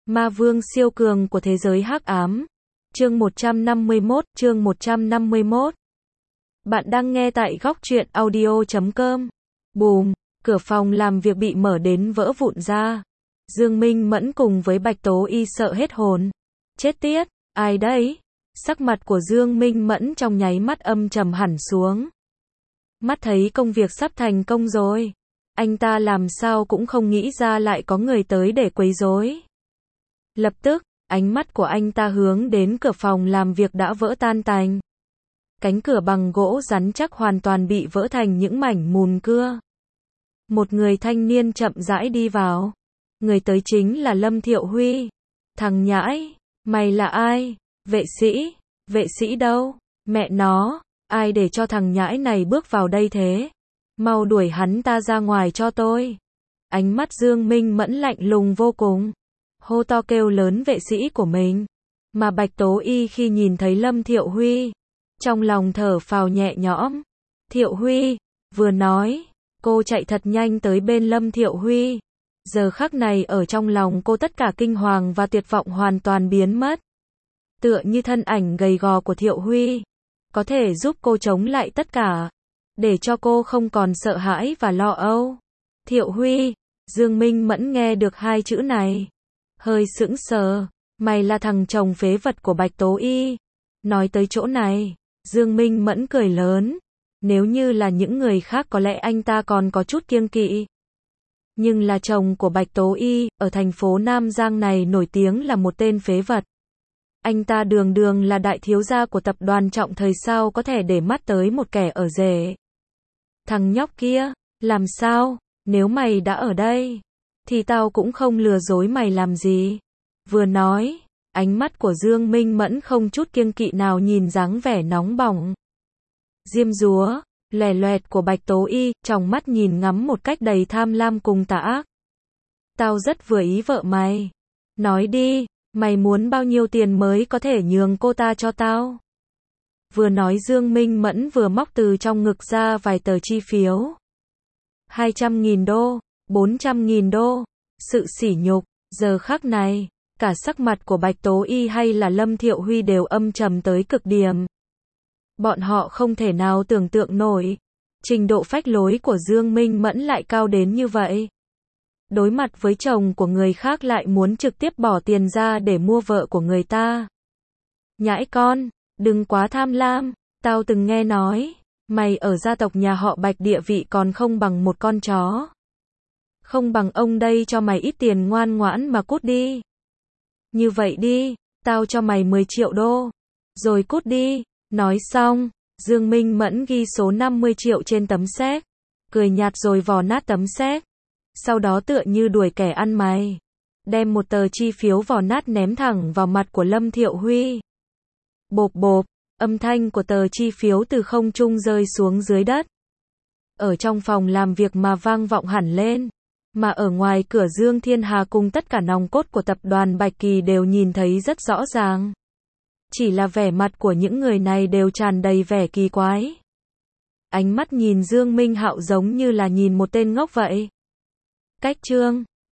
Ma vương siêu cường của thế giới hắc ám. Chương 151. Bạn đang nghe tại góc truyện audio.com. Bùm, cửa phòng làm việc bị mở đến vỡ vụn ra. Dương Minh Mẫn cùng với Bạch Tố Y sợ hết hồn. Chết tiết, ai đấy? Sắc mặt của Dương Minh Mẫn trong nháy mắt âm trầm hẳn xuống. Mắt thấy công việc sắp thành công rồi. Anh ta làm sao cũng không nghĩ ra lại có người tới để quấy rối. Lập tức, ánh mắt của anh ta hướng đến cửa phòng làm việc đã vỡ tan tành. Cánh cửa bằng gỗ rắn chắc hoàn toàn bị vỡ thành những mảnh mùn cưa. Một người thanh niên chậm rãi đi vào. Người tới chính là Lâm Thiệu Huy. Thằng nhãi, mày là ai? Vệ sĩ đâu? Mẹ nó, ai để cho thằng nhãi này bước vào đây thế? Mau đuổi hắn ta ra ngoài cho tôi. Ánh mắt Dương Minh Mẫn lạnh lùng vô cùng. Hô to kêu lớn vệ sĩ của mình. Mà Bạch Tố Y khi nhìn thấy Lâm Thiệu Huy, trong lòng thở phào nhẹ nhõm. Thiệu Huy, vừa nói, cô chạy thật nhanh tới bên Lâm Thiệu Huy. Giờ khắc này ở trong lòng cô tất cả kinh hoàng và tuyệt vọng hoàn toàn biến mất. Tựa như thân ảnh gầy gò của Thiệu Huy, có thể giúp cô chống lại tất cả, để cho cô không còn sợ hãi và lo âu. Thiệu Huy, Dương Minh Mẫn nghe được hai chữ này, hơi sững sờ. Mày là thằng chồng phế vật của Bạch Tố Y. Nói tới chỗ này, Dương Minh Mẫn cười lớn. Nếu như là những người khác có lẽ anh ta còn có chút kiêng kỵ. Nhưng là chồng của Bạch Tố Y, ở thành phố Nam Giang này nổi tiếng là một tên phế vật. Anh ta đường đường là đại thiếu gia của tập đoàn Trọng Thời, sao có thể để mắt tới một kẻ ở rể. Thằng nhóc kia, làm sao, nếu mày đã ở đây, thì tao cũng không lừa dối mày làm gì. Vừa nói, ánh mắt của Dương Minh Mẫn không chút kiêng kỵ nào nhìn dáng vẻ nóng bỏng, diêm dúa, lè loẹt của Bạch Tố Y, trong mắt nhìn ngắm một cách đầy tham lam cùng tà ác. Tao rất vừa ý vợ mày. Nói đi, mày muốn bao nhiêu tiền mới có thể nhường cô ta cho tao? Vừa nói Dương Minh Mẫn vừa móc từ trong ngực ra vài tờ chi phiếu. 200.000 đô, 400.000 đô, sự sỉ nhục, giờ khắc này, cả sắc mặt của Bạch Tố Y hay là Lâm Thiệu Huy đều âm trầm tới cực điểm. Bọn họ không thể nào tưởng tượng nổi, trình độ phách lối của Dương Minh Mẫn lại cao đến như vậy. Đối mặt với chồng của người khác lại muốn trực tiếp bỏ tiền ra để mua vợ của người ta. Nhãi con, đừng quá tham lam, tao từng nghe nói, mày ở gia tộc nhà họ Bạch địa vị còn không bằng một con chó. Không bằng ông đây cho mày ít tiền ngoan ngoãn mà cút đi. Như vậy đi, tao cho mày 10 triệu đô, rồi cút đi. Nói xong, Dương Minh Mẫn ghi số 50 triệu trên tấm séc, cười nhạt rồi vò nát tấm séc. Sau đó tựa như đuổi kẻ ăn mày, đem một tờ chi phiếu vò nát ném thẳng vào mặt của Lâm Thiệu Huy. Bộp bộp, âm thanh của tờ chi phiếu từ không trung rơi xuống dưới đất. Ở trong phòng làm việc mà vang vọng hẳn lên, mà ở ngoài cửa Dương Thiên Hà cùng tất cả nòng cốt của tập đoàn Bạch Kỳ đều nhìn thấy rất rõ ràng. Chỉ là vẻ mặt của những người này đều tràn đầy vẻ kỳ quái. Ánh mắt nhìn Dương Minh Hạo giống như là nhìn một tên ngốc vậy. Cách chương